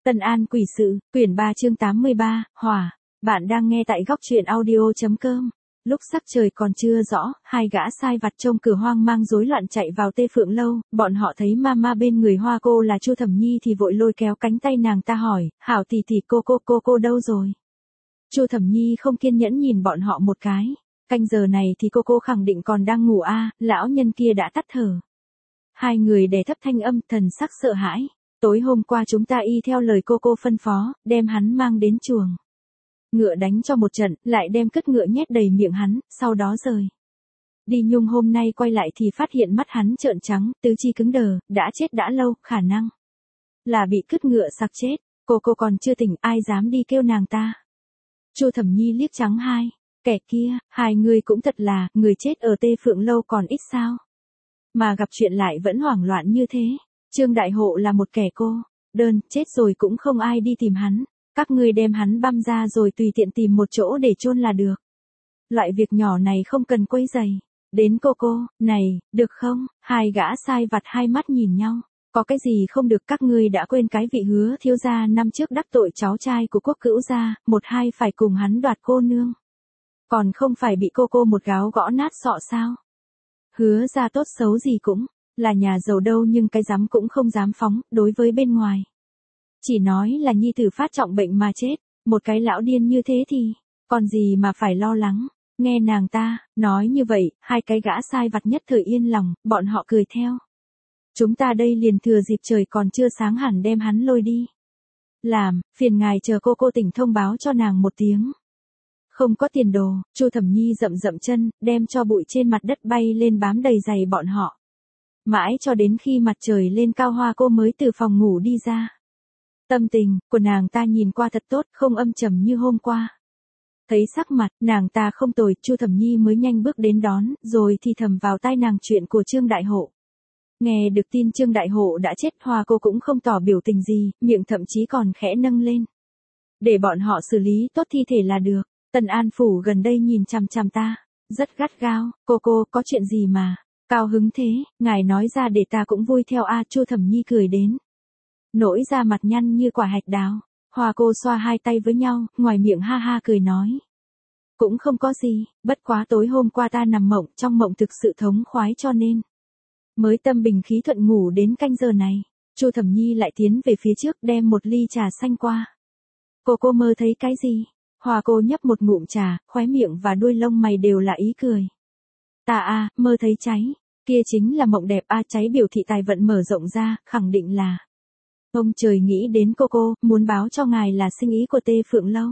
Tân An quỷ sự, quyển 3 chương 83, Hỏa. Bạn đang nghe tại góc truyện audio.com. Lúc sắc trời còn chưa rõ, hai gã sai vặt trông cửa hoang mang rối loạn chạy vào Tê Phượng lâu, bọn họ thấy mama bên người Hoa cô là Chu Thẩm Nhi thì vội lôi kéo cánh tay nàng ta hỏi, hảo tỷ tỷ cô đâu rồi? Chu Thẩm Nhi không kiên nhẫn nhìn bọn họ một cái, canh giờ này thì cô khẳng định còn đang ngủ lão nhân kia đã tắt thở. Hai người đè thấp thanh âm, thần sắc sợ hãi. Tối hôm qua chúng ta y theo lời cô phân phó, đem hắn mang đến chuồng ngựa đánh cho một trận, lại đem cất ngựa nhét đầy miệng hắn, sau đó rời đi. Nhung hôm nay quay lại thì phát hiện mắt hắn trợn trắng, tứ chi cứng đờ, đã chết đã lâu, khả năng là bị cứt ngựa sặc chết. Cô còn chưa tỉnh, ai dám đi kêu nàng ta? Chu Thẩm Nhi liếc trắng hai kẻ kia, hai người cũng thật là, người chết ở Tê Phượng lâu còn ít sao, mà gặp chuyện lại vẫn hoảng loạn như thế. Trương Đại Hộ là một kẻ đơn, chết rồi cũng không ai đi tìm hắn. Các ngươi đem hắn băm ra rồi tùy tiện tìm một chỗ để chôn là được. Loại việc nhỏ này không cần quấy rầy đến cô, này, được không? Hai gã sai vặt hai mắt nhìn nhau. Có cái gì không được, các ngươi đã quên cái vị Hứa thiếu gia năm trước đắc tội cháu trai của Quốc Cữu gia, một hai phải cùng hắn đoạt cô nương. Còn không phải bị cô một gáo gõ nát sọ sao? Hứa gia tốt xấu gì cũng là nhà giàu đâu, nhưng cái dám cũng không dám phóng, đối với bên ngoài chỉ nói là nhi tử phát trọng bệnh mà chết, một cái lão điên như thế thì còn gì mà phải lo lắng. Nghe nàng ta nói như vậy, hai cái gã sai vặt nhất thời yên lòng, bọn họ cười theo. Chúng ta đây liền thừa dịp trời còn chưa sáng hẳn đem hắn lôi đi. Làm phiền ngài chờ cô tỉnh thông báo cho nàng một tiếng. Không có tiền đồ. Chu Thẩm Nhi dậm chân, đem cho bụi trên mặt đất bay lên bám đầy giày bọn họ. Mãi cho đến khi mặt trời lên cao, Hoa cô mới từ phòng ngủ đi ra. Tâm tình của nàng ta nhìn qua thật tốt, không âm trầm như hôm qua. Thấy sắc mặt nàng ta không tồi, Chu Thẩm Nhi mới nhanh bước đến đón, rồi thì thầm vào tai nàng chuyện của Trương Đại Hộ. Nghe được tin Trương Đại Hộ đã chết, Hoa cô cũng không tỏ biểu tình gì, miệng thậm chí còn khẽ nâng lên. Để bọn họ xử lý tốt thi thể là được. Tân An phủ gần đây nhìn chằm chằm ta rất gắt gao. Cô có chuyện gì mà cao hứng thế? Ngài nói ra để ta cũng vui theo Chu Thẩm Nhi cười đến nỗi da mặt nhăn như quả hạch đào. Hoa cô xoa hai tay với nhau, ngoài miệng ha ha cười nói. Cũng không có gì, bất quá tối hôm qua ta nằm mộng, trong mộng thực sự thống khoái cho nên mới tâm bình khí thuận ngủ đến canh giờ này. Chu Thẩm Nhi lại tiến về phía trước đem một ly trà xanh qua. Cô mơ thấy cái gì? Hoa cô nhấp một ngụm trà, khóe miệng và đuôi lông mày đều là ý cười. Ta mơ thấy cháy, kia chính là mộng đẹp cháy biểu thị tài vận mở rộng ra, khẳng định là ông trời nghĩ đến cô, muốn báo cho ngài là sinh ý của Tê Phượng lâu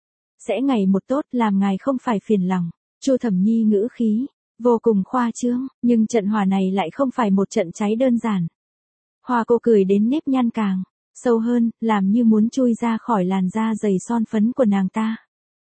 sẽ ngày một tốt, làm ngài không phải phiền lòng. Chu Thẩm Nhi ngữ khí vô cùng khoa trương, nhưng trận hỏa này lại không phải một trận cháy đơn giản. Hoa cô cười đến nếp nhăn càng sâu hơn, làm như muốn chui ra khỏi làn da dày son phấn của nàng ta.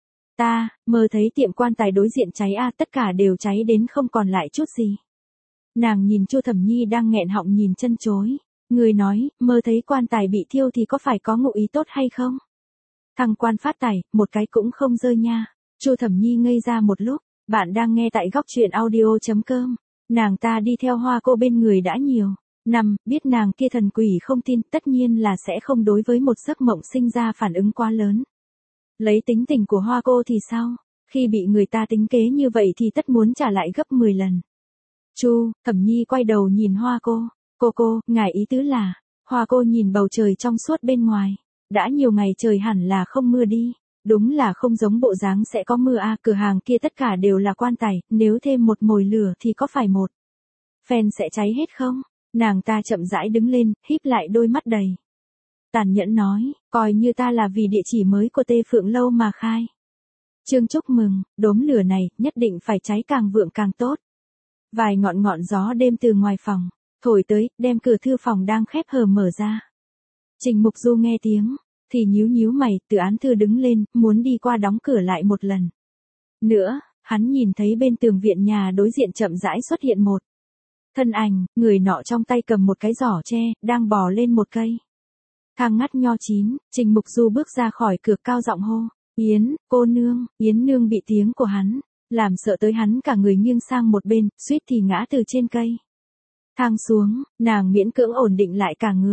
Ta mơ thấy tiệm quan tài đối diện cháy tất cả đều cháy đến không còn lại chút gì. Nàng nhìn Chu Thẩm Nhi đang nghẹn họng nhìn chân chối. Người nói, mơ thấy quan tài bị thiêu thì có phải có ngụ ý tốt hay không? Thằng quan phát tài, một cái cũng không rơi nha. Chu Thẩm Nhi ngây ra một lúc. Bạn đang nghe tại góc truyện audio.com. Nàng ta đi theo Hoa cô bên người đã nhiều năm, biết nàng kia thần quỷ không tin, tất nhiên là sẽ không đối với một giấc mộng sinh ra phản ứng quá lớn. Lấy tính tình của Hoa cô thì sao? Khi bị người ta tính kế như vậy thì tất muốn trả lại gấp 10 lần. Chu Thẩm Nhi quay đầu nhìn Hoa cô. Cô, ngài ý tứ là? Hoa cô nhìn bầu trời trong suốt bên ngoài. Đã nhiều ngày trời hẳn là không mưa đi. Đúng là không giống bộ dáng sẽ có mưa cửa hàng kia tất cả đều là quan tài, nếu thêm một mồi lửa thì có phải một phen sẽ cháy hết không? Nàng ta chậm rãi đứng lên, híp lại đôi mắt đầy tàn nhẫn nói, coi như ta là vì địa chỉ mới của Tê Phượng lâu mà khai trương chúc mừng, đốm lửa này nhất định phải cháy càng vượng càng tốt. Vài ngọn gió đêm từ ngoài phòng thổi tới, đem cửa thư phòng đang khép hờ mở ra. Trình Mục Du nghe tiếng thì nhíu mày, từ án thư đứng lên, muốn đi qua đóng cửa lại một lần nữa. Hắn nhìn thấy bên tường viện nhà đối diện chậm rãi xuất hiện một thân ảnh, người nọ trong tay cầm một cái giỏ tre, đang bò lên một cây thang ngắt nho chín. Trình Mục Du bước ra khỏi cửa, cao giọng hô, Yến, cô nương. Yến nương bị tiếng của hắn làm sợ tới, hắn cả người nghiêng sang một bên, suýt thì ngã từ trên cây thang xuống. Nàng miễn cưỡng ổn định lại cả người,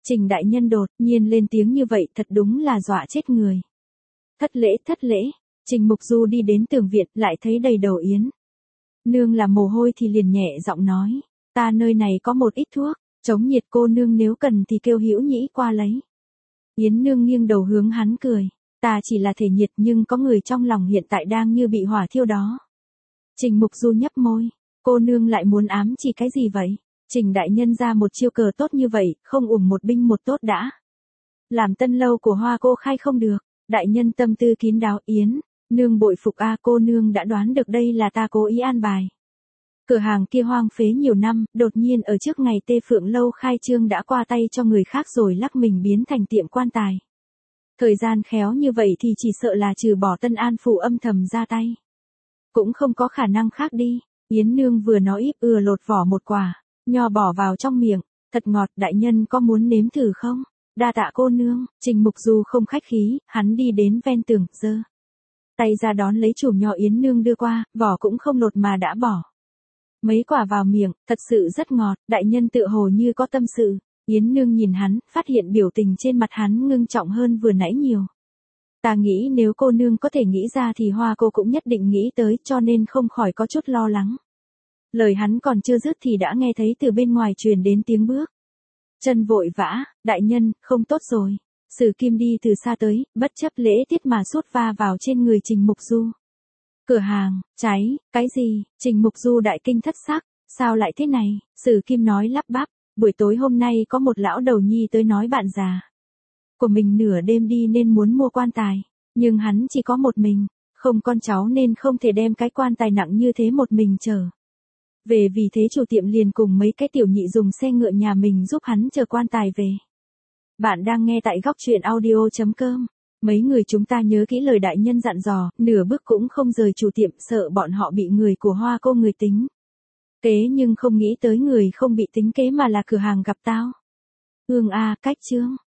Trình đại nhân đột nhiên lên tiếng như vậy thật đúng là dọa chết người. Thất lễ, Trình Mục Du đi đến tường viện lại thấy đầy đầu Yến Nương là mồ hôi thì liền nhẹ giọng nói, ta nơi này có một ít thuốc, chống nhiệt cô nương nếu cần thì kêu Hữu Nhĩ qua lấy. Yến Nương nghiêng đầu hướng hắn cười, ta chỉ là thể nhiệt nhưng có người trong lòng hiện tại đang như bị hỏa thiêu đó. Trình Mục Du nhấp môi, cô nương lại muốn ám chỉ cái gì vậy? Trình đại nhân ra một chiêu cờ tốt như vậy, không ủng một binh một tốt đã. Làm tân lâu của Hoa cô khai không được, đại nhân tâm tư kín đáo. Yến Nương bội phục a, cô nương đã đoán được đây là ta cố ý an bài. Cửa hàng kia hoang phế nhiều năm, đột nhiên ở trước ngày Tê Phượng lâu khai trương đã qua tay cho người khác rồi lắc mình biến thành tiệm quan tài. Thời gian khéo như vậy thì chỉ sợ là trừ bỏ Tân An phủ âm thầm ra tay, cũng không có khả năng khác đi. Yến Nương vừa nói lột vỏ một quả nho bỏ vào trong miệng, thật ngọt, đại nhân có muốn nếm thử không? Đa tạ cô nương. Trình Mục Du không khách khí, hắn đi đến ven tường, giơ tay ra đón lấy chùm nho Yến Nương đưa qua, vỏ cũng không lột mà đã bỏ mấy quả vào miệng, thật sự rất ngọt, đại nhân tựa hồ như có tâm sự. Yến Nương nhìn hắn, phát hiện biểu tình trên mặt hắn ngưng trọng hơn vừa nãy nhiều. Ta nghĩ nếu cô nương có thể nghĩ ra thì Hoa cô cũng nhất định nghĩ tới, cho nên không khỏi có chút lo lắng. Lời hắn còn chưa dứt thì đã nghe thấy từ bên ngoài truyền đến tiếng bước chân vội vã, đại nhân, không tốt rồi. Sử Kim đi từ xa tới, bất chấp lễ tiết mà sút va vào trên người Trình Mục Du. Cửa hàng, cháy, cái gì? Trình Mục Du đại kinh thất sắc, sao lại thế này? Sử Kim nói lắp bắp, buổi tối hôm nay có một lão đầu nhi tới nói bạn già của mình nửa đêm đi nên muốn mua quan tài, nhưng hắn chỉ có một mình, không con cháu nên không thể đem cái quan tài nặng như thế một mình chở về, vì thế chủ tiệm liền cùng mấy cái tiểu nhị dùng xe ngựa nhà mình giúp hắn chở quan tài về. Bạn đang nghe tại góc truyện audio.com. Mấy người chúng ta nhớ kỹ lời đại nhân dặn dò, nửa bước cũng không rời chủ tiệm, sợ bọn họ bị người của Hoa cô người tính kế, nhưng không nghĩ tới người không bị tính kế mà là cửa hàng gặp tao. Cách chương